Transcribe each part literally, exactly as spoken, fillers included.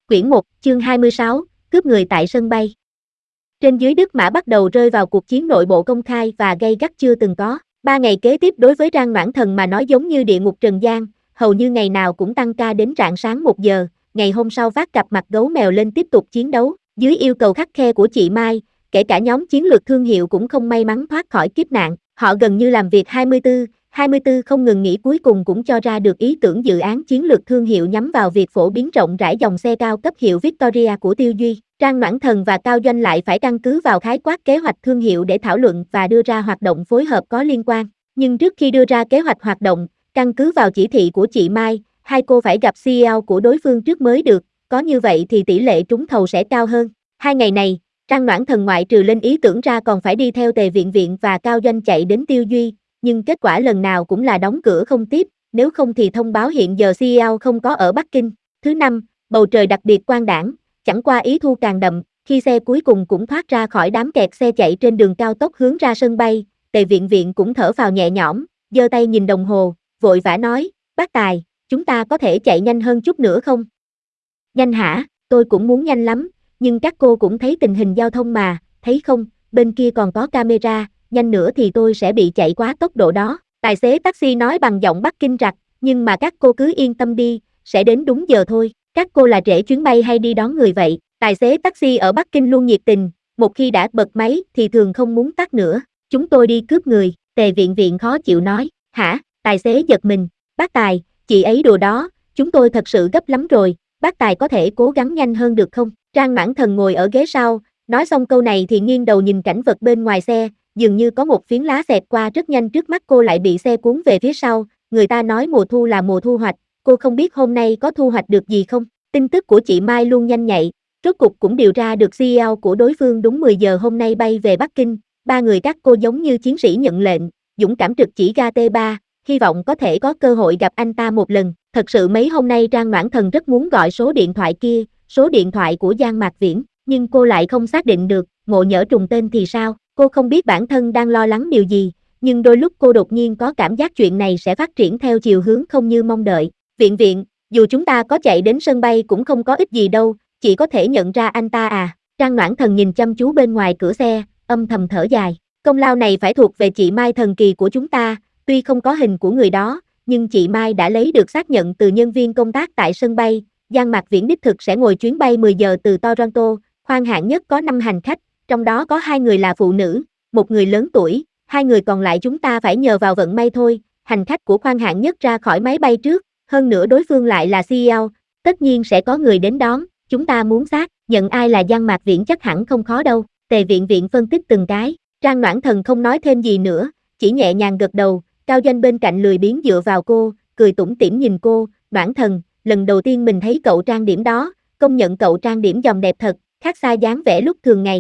Quyển một, chương hai mươi sáu, cướp người tại sân bay. Trên dưới Đức Mã bắt đầu rơi vào cuộc chiến nội bộ công khai và gay gắt chưa từng có. Ba ngày kế tiếp đối với Trang Noãn Thần mà nói giống như địa ngục trần gian, hầu như ngày nào cũng tăng ca đến rạng sáng một giờ, ngày hôm sau vác cặp mặt gấu mèo lên tiếp tục chiến đấu. Dưới yêu cầu khắt khe của chị Mai, kể cả nhóm chiến lược thương hiệu cũng không may mắn thoát khỏi kiếp nạn. Họ gần như làm việc hai mươi tư, hai mươi tư không ngừng nghỉ, cuối cùng cũng cho ra được ý tưởng dự án chiến lược thương hiệu nhắm vào việc phổ biến rộng rãi dòng xe cao cấp hiệu Victoria của Tiêu Duy. Trang Noãn Thần và Cao Doanh lại phải căn cứ vào khái quát kế hoạch thương hiệu để thảo luận và đưa ra hoạt động phối hợp có liên quan. Nhưng trước khi đưa ra kế hoạch hoạt động, căn cứ vào chỉ thị của chị Mai, hai cô phải gặp xê e ô của đối phương trước mới được, có như vậy thì tỷ lệ trúng thầu sẽ cao hơn. Hai ngày này, Trang Noãn Thần ngoại trừ lên ý tưởng ra còn phải đi theo Tề Viện Viện và Cao Doanh chạy đến Tiêu Duy, nhưng kết quả lần nào cũng là đóng cửa không tiếp, nếu không thì thông báo hiện giờ xê e ô không có ở Bắc Kinh. Thứ năm, bầu trời đặc biệt quang đãng, chẳng qua ý thu càng đậm, khi xe cuối cùng cũng thoát ra khỏi đám kẹt xe chạy trên đường cao tốc hướng ra sân bay, Tề Viện Viện cũng thở phào nhẹ nhõm, giơ tay nhìn đồng hồ, vội vã nói, bác Tài, chúng ta có thể chạy nhanh hơn chút nữa không? Nhanh hả, tôi cũng muốn nhanh lắm, nhưng các cô cũng thấy tình hình giao thông mà, thấy không, bên kia còn có camera, nhanh nữa thì tôi sẽ bị chạy quá tốc độ đó. Tài xế taxi nói bằng giọng Bắc Kinh rặt, nhưng mà các cô cứ yên tâm đi, sẽ đến đúng giờ thôi. Các cô là trễ chuyến bay hay đi đón người vậy? Tài xế taxi ở Bắc Kinh luôn nhiệt tình, một khi đã bật máy thì thường không muốn tắt nữa. Chúng tôi đi cướp người, Tề Viện Viện khó chịu nói. Hả? Tài xế giật mình. Bác Tài, chị ấy đùa đó, chúng tôi thật sự gấp lắm rồi, bác Tài có thể cố gắng nhanh hơn được không? Trang Noãn Thần ngồi ở ghế sau, nói xong câu này thì nghiêng đầu nhìn cảnh vật bên ngoài xe, dường như có một phiến lá xẹt qua rất nhanh trước mắt cô lại bị xe cuốn về phía sau. Người ta nói mùa thu là mùa thu hoạch, cô không biết hôm nay có thu hoạch được gì không? Tin tức của chị Mai luôn nhanh nhạy, rốt cục cũng điều ra được xê e ô của đối phương đúng mười giờ hôm nay bay về Bắc Kinh. Ba người các cô giống như chiến sĩ nhận lệnh, dũng cảm trực chỉ ga T ba, hy vọng có thể có cơ hội gặp anh ta một lần. Thật sự mấy hôm nay Trang Noãn Thần rất muốn gọi số điện thoại kia, số điện thoại của Giang Mạc Viễn, nhưng cô lại không xác định được, ngộ nhỡ trùng tên thì sao? Cô không biết bản thân đang lo lắng điều gì, nhưng đôi lúc cô đột nhiên có cảm giác chuyện này sẽ phát triển theo chiều hướng không như mong đợi. Viện Viện, dù chúng ta có chạy đến sân bay cũng không có ích gì đâu, chị có thể nhận ra anh ta à? Trang Noãn Thần nhìn chăm chú bên ngoài cửa xe, âm thầm thở dài. Công lao này phải thuộc về chị Mai thần kỳ của chúng ta, tuy không có hình của người đó, nhưng chị Mai đã lấy được xác nhận từ nhân viên công tác tại sân bay. Giang Mạc Viễn đích thực sẽ ngồi chuyến bay mười giờ từ Toronto, khoang hạng nhất có năm hành khách, trong đó có hai người là phụ nữ, một người lớn tuổi, hai người còn lại chúng ta phải nhờ vào vận may thôi. Hành khách của khoang hạng nhất ra khỏi máy bay trước, hơn nữa đối phương lại là xê e ô, tất nhiên sẽ có người đến đón, chúng ta muốn xác nhận ai là Giang Mạc Viễn chắc hẳn không khó đâu. Tề Viện Viện phân tích từng cái, Trang Noãn Thần không nói thêm gì nữa, chỉ nhẹ nhàng gật đầu. Cao Doanh bên cạnh lười biếng dựa vào cô, cười tủm tỉm nhìn cô. Noãn Thần, lần đầu tiên mình thấy cậu trang điểm đó, công nhận cậu trang điểm dòng đẹp thật, khác xa dáng vẻ lúc thường ngày.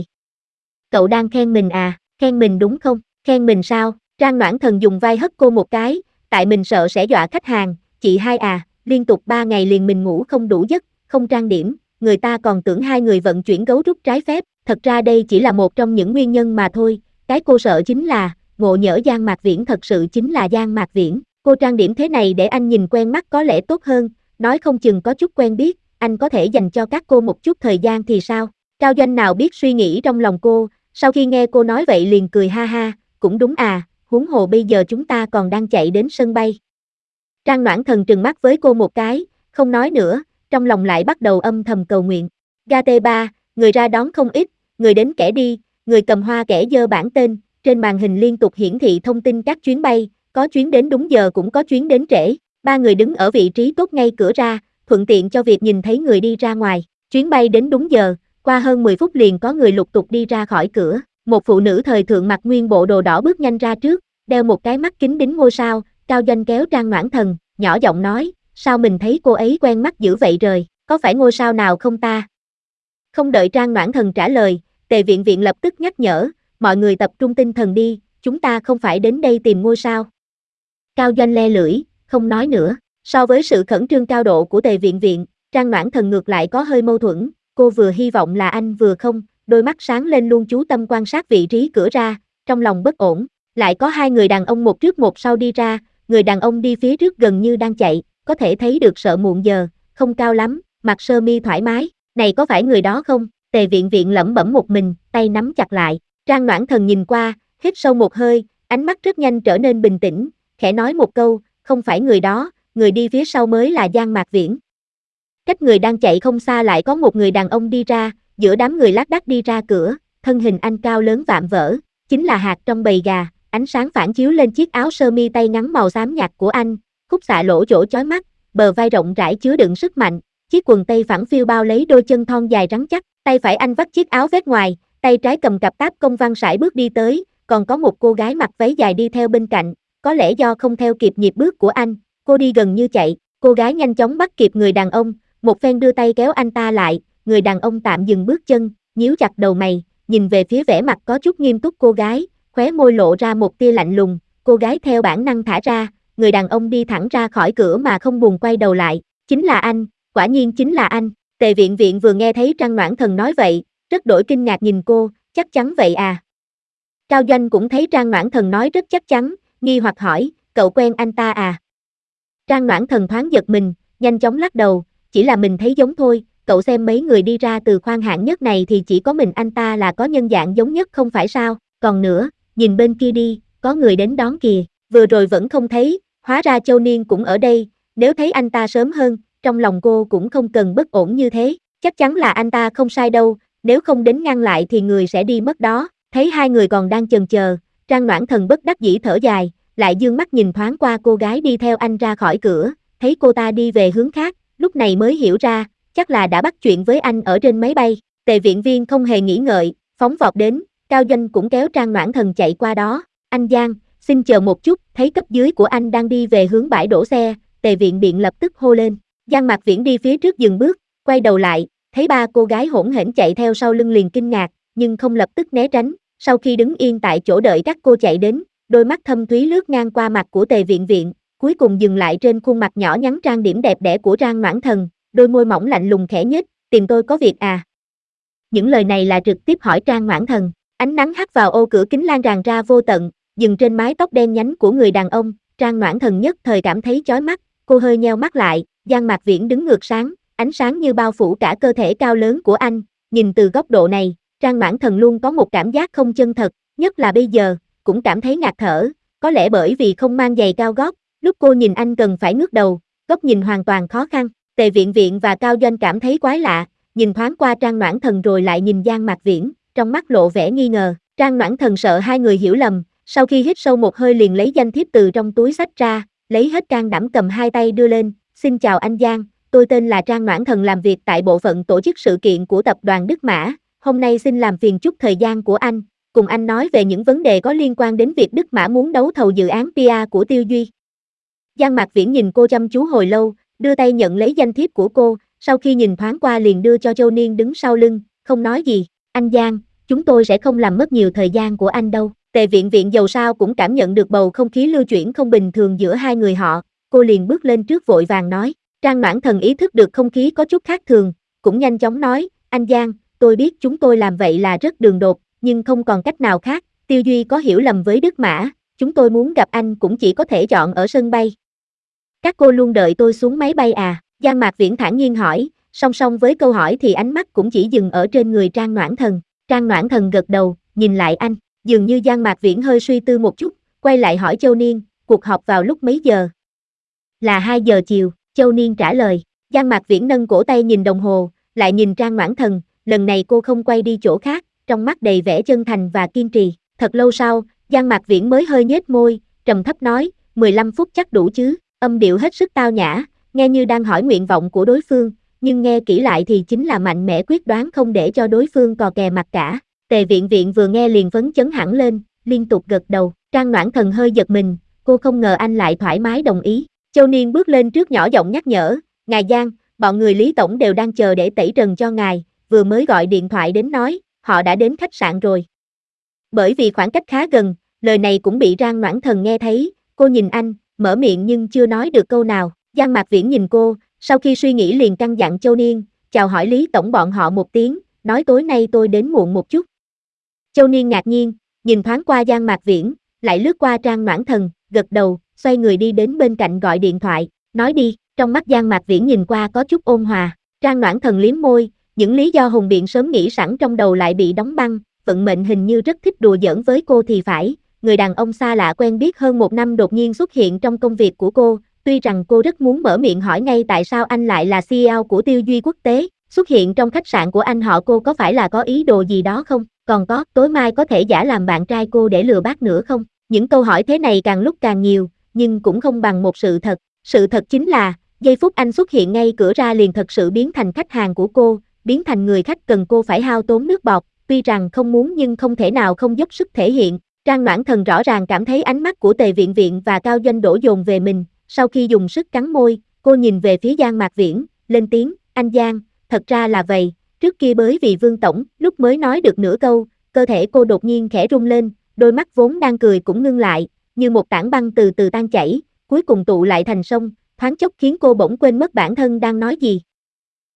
Cậu đang khen mình à? Khen mình đúng không? Khen mình sao? Trang Noãn Thần dùng vai hất cô một cái, tại mình sợ sẽ dọa khách hàng. Chị hai à, liên tục ba ngày liền mình ngủ không đủ giấc, không trang điểm, người ta còn tưởng hai người vận chuyển gấu trúc trái phép. Thật ra đây chỉ là một trong những nguyên nhân mà thôi. Cái cô sợ chính là, ngộ nhỡ Giang Mạc Viễn thật sự chính là Giang Mạc Viễn. Cô trang điểm thế này để anh nhìn quen mắt có lẽ tốt hơn, nói không chừng có chút quen biết, anh có thể dành cho các cô một chút thời gian thì sao? Cao Doanh nào biết suy nghĩ trong lòng cô, sau khi nghe cô nói vậy liền cười ha ha, cũng đúng à, huống hồ bây giờ chúng ta còn đang chạy đến sân bay. Trang Noãn Thần trừng mắt với cô một cái, không nói nữa, trong lòng lại bắt đầu âm thầm cầu nguyện. Ga T ba, người ra đón không ít, người đến kẻ đi, người cầm hoa kẻ dơ bản tên, trên màn hình liên tục hiển thị thông tin các chuyến bay, có chuyến đến đúng giờ cũng có chuyến đến trễ. Ba người đứng ở vị trí tốt ngay cửa ra, thuận tiện cho việc nhìn thấy người đi ra ngoài. Chuyến bay đến đúng giờ, qua hơn mười phút liền có người lục tục đi ra khỏi cửa. Một phụ nữ thời thượng mặc nguyên bộ đồ đỏ bước nhanh ra trước, đeo một cái mắt kính đính ngôi sao. Cao Doanh kéo Trang Noãn Thần, nhỏ giọng nói, sao mình thấy cô ấy quen mắt dữ vậy rời, có phải ngôi sao nào không ta? Không đợi Trang Noãn Thần trả lời, Tề Viện Viện lập tức nhắc nhở, mọi người tập trung tinh thần đi, chúng ta không phải đến đây tìm ngôi sao. Cao Doanh le lưỡi, không nói nữa. So với sự khẩn trương cao độ của Tề Viện Viện, Trang Noãn Thần ngược lại có hơi mâu thuẫn, cô vừa hy vọng là anh vừa không, đôi mắt sáng lên luôn chú tâm quan sát vị trí cửa ra, trong lòng bất ổn. Lại có hai người đàn ông một trước một sau đi ra, người đàn ông đi phía trước gần như đang chạy, có thể thấy được sợ muộn giờ, không cao lắm, mặc sơ mi thoải mái, Này có phải người đó không? Tề Viện Viện lẩm bẩm một mình, tay nắm chặt lại. Trang Noãn Thần nhìn qua, hít sâu một hơi, ánh mắt rất nhanh trở nên bình tĩnh, khẽ nói một câu, không phải người đó, người đi phía sau mới là Giang Mạc Viễn. Cách người đang chạy không xa lại có một người đàn ông đi ra, giữa đám người lác đác đi ra cửa, thân hình anh cao lớn vạm vỡ, chính là hạt trong bầy gà, ánh sáng phản chiếu lên chiếc áo sơ mi tay ngắn màu xám nhạt của anh, khúc xạ lỗ chỗ chói mắt, bờ vai rộng rãi chứa đựng sức mạnh, chiếc quần tây phẳng phiu bao lấy đôi chân thon dài rắn chắc, tay phải anh vắt chiếc áo vét ngoài, tay trái cầm cặp táp công văn sải bước đi tới, còn có một cô gái mặc váy dài đi theo bên cạnh, có lẽ do không theo kịp nhịp bước của anh, cô đi gần như chạy, cô gái nhanh chóng bắt kịp người đàn ông, một phen đưa tay kéo anh ta lại, người đàn ông tạm dừng bước chân, nhíu chặt đầu mày, nhìn về phía vẻ mặt có chút nghiêm túc cô gái, khóe môi lộ ra một tia lạnh lùng, cô gái theo bản năng thả ra, người đàn ông đi thẳng ra khỏi cửa mà không buồn quay đầu lại, chính là anh, quả nhiên chính là anh. Tề Viện Viện vừa nghe thấy Trang Noãn Thần nói vậy, rất đổi kinh ngạc nhìn cô, chắc chắn vậy à? Cao Doanh cũng thấy Trang Noãn Thần nói rất chắc chắn, nghi hoặc hỏi, cậu quen anh ta à? Trang Noãn Thần thoáng giật mình, nhanh chóng lắc đầu, chỉ là mình thấy giống thôi, cậu xem mấy người đi ra từ khoang hạng nhất này thì chỉ có mình anh ta là có nhân dạng giống nhất không phải sao, còn nữa, nhìn bên kia đi, có người đến đón kìa, vừa rồi vẫn không thấy, hóa ra Châu Niên cũng ở đây, nếu thấy anh ta sớm hơn, trong lòng cô cũng không cần bất ổn như thế, chắc chắn là anh ta không sai đâu, nếu không đến ngăn lại thì người sẽ đi mất đó, thấy hai người còn đang chần chờ, Trang Noãn Thần bất đắc dĩ thở dài, lại dương mắt nhìn thoáng qua cô gái đi theo anh ra khỏi cửa, thấy cô ta đi về hướng khác, lúc này mới hiểu ra, chắc là đã bắt chuyện với anh ở trên máy bay, Tề Viện Viên không hề nghĩ ngợi, phóng vọt đến, Cao Doanh cũng kéo Trang Noãn Thần chạy qua đó, anh Giang, xin chờ một chút, thấy cấp dưới của anh đang đi về hướng bãi đổ xe, Tề Viện Biện lập tức hô lên, Giang Mạc Viễn đi phía trước dừng bước, quay đầu lại, thấy ba cô gái hỗn hển chạy theo sau lưng liền kinh ngạc, nhưng không lập tức né tránh, sau khi đứng yên tại chỗ đợi các cô chạy đến, đôi mắt thâm thúy lướt ngang qua mặt của Tề Viện Viện, cuối cùng dừng lại trên khuôn mặt nhỏ nhắn trang điểm đẹp đẽ của Trang Noãn Thần, đôi môi mỏng lạnh lùng khẽ nhếch, tìm tôi có việc à? Những lời này là trực tiếp hỏi Trang Noãn Thần, ánh nắng hắt vào ô cửa kính lan tràn ra vô tận, dừng trên mái tóc đen nhánh của người đàn ông, Trang Noãn Thần nhất thời cảm thấy chói mắt, cô hơi nheo mắt lại, Giang Mạc Viễn đứng ngược sáng, ánh sáng như bao phủ cả cơ thể cao lớn của anh, nhìn từ góc độ này, Trang Noãn Thần luôn có một cảm giác không chân thật, nhất là bây giờ, cũng cảm thấy ngạt thở, có lẽ bởi vì không mang giày cao gót, lúc cô nhìn anh cần phải ngước đầu, góc nhìn hoàn toàn khó khăn, Tề Viện Viện và Cao Doanh cảm thấy quái lạ, nhìn thoáng qua Trang Noãn Thần rồi lại nhìn Giang Mạc Viễn, trong mắt lộ vẻ nghi ngờ, Trang Noãn Thần sợ hai người hiểu lầm, sau khi hít sâu một hơi liền lấy danh thiếp từ trong túi xách ra, lấy hết can đảm cầm hai tay đưa lên, xin chào anh Giang, tôi tên là Trang Noãn Thần làm việc tại bộ phận tổ chức sự kiện của tập đoàn Đức Mã, hôm nay xin làm phiền chút thời gian của anh, cùng anh nói về những vấn đề có liên quan đến việc Đức Mã muốn đấu thầu dự án pê e của Tiêu Duy. Giang Mạc Viễn nhìn cô chăm chú hồi lâu, đưa tay nhận lấy danh thiếp của cô, sau khi nhìn thoáng qua liền đưa cho Châu Niên đứng sau lưng, không nói gì, anh Giang, chúng tôi sẽ không làm mất nhiều thời gian của anh đâu. Tề Viện Viện dầu sao cũng cảm nhận được bầu không khí lưu chuyển không bình thường giữa hai người họ, cô liền bước lên trước vội vàng nói, Trang Noãn Thần ý thức được không khí có chút khác thường, cũng nhanh chóng nói, anh Giang, tôi biết chúng tôi làm vậy là rất đường đột, nhưng không còn cách nào khác, Tiêu Duy có hiểu lầm với Đức Mã, chúng tôi muốn gặp anh cũng chỉ có thể chọn ở sân bay. Các cô luôn đợi tôi xuống máy bay à? Giang Mạc Viễn thản nhiên hỏi, song song với câu hỏi thì ánh mắt cũng chỉ dừng ở trên người Trang Noãn Thần. Trang Noãn Thần gật đầu, nhìn lại anh, dường như Giang Mạc Viễn hơi suy tư một chút, quay lại hỏi Châu Niên, cuộc họp vào lúc mấy giờ? Là hai giờ chiều, Châu Niên trả lời. Giang Mạc Viễn nâng cổ tay nhìn đồng hồ, lại nhìn Trang Noãn Thần, lần này cô không quay đi chỗ khác, trong mắt đầy vẻ chân thành và kiên trì. Thật lâu sau, Giang Mạc Viễn mới hơi nhếch môi, trầm thấp nói, mười lăm phút chắc đủ chứ, âm điệu hết sức tao nhã, nghe như đang hỏi nguyện vọng của đối phương, nhưng nghe kỹ lại thì chính là mạnh mẽ quyết đoán không để cho đối phương cò kè mặt cả. Tề Viện Viện vừa nghe liền phấn chấn hẳn lên, liên tục gật đầu, Trang Noãn Thần hơi giật mình, cô không ngờ anh lại thoải mái đồng ý. Châu Niên bước lên trước nhỏ giọng nhắc nhở, ngài Giang, bọn người Lý Tổng đều đang chờ để tẩy trần cho ngài, vừa mới gọi điện thoại đến nói, họ đã đến khách sạn rồi. Bởi vì khoảng cách khá gần, lời này cũng bị Trang Noãn Thần nghe thấy, cô nhìn anh, mở miệng nhưng chưa nói được câu nào, Giang Mạc Viễn nhìn cô, sau khi suy nghĩ liền căn dặn Châu Niên, chào hỏi Lý Tổng bọn họ một tiếng, nói tối nay tôi đến muộn một chút. Châu Niên ngạc nhiên, nhìn thoáng qua Giang Mạc Viễn, lại lướt qua Trang Noãn Thần, gật đầu, xoay người đi đến bên cạnh gọi điện thoại, nói đi, trong mắt Giang Mạc Viễn nhìn qua có chút ôn hòa, Trang Noãn Thần liếm môi, Những lý do hùng biện sớm nghĩ sẵn trong đầu lại bị đóng băng, vận mệnh hình như rất thích đùa giỡn với cô thì phải, người đàn ông xa lạ quen biết hơn một năm đột nhiên xuất hiện trong công việc của cô, tuy rằng cô rất muốn mở miệng hỏi ngay tại sao anh lại là xê e ô của Tiêu Duy Quốc tế, xuất hiện trong khách sạn của anh họ cô có phải là có ý đồ gì đó không, còn có, tối mai có thể giả làm bạn trai cô để lừa bác nữa không, những câu hỏi thế này càng lúc càng nhiều, nhưng cũng không bằng một sự thật, sự thật chính là, giây phút anh xuất hiện ngay cửa ra liền thật sự biến thành khách hàng của cô, biến thành người khách cần cô phải hao tốn nước bọt, tuy rằng không muốn nhưng không thể nào không dốc sức thể hiện. Trang Noãn Thần rõ ràng cảm thấy ánh mắt của Tề Viện Viện và Cao Doanh đổ dồn về mình, sau khi dùng sức cắn môi, cô nhìn về phía Giang Mạc Viễn, lên tiếng, anh Giang, thật ra là vậy, trước kia bởi vì Vương Tổng, lúc mới nói được nửa câu, cơ thể cô đột nhiên khẽ rung lên, đôi mắt vốn đang cười cũng ngưng lại, như một tảng băng từ từ tan chảy, cuối cùng tụ lại thành sông, thoáng chốc khiến cô bỗng quên mất bản thân đang nói gì.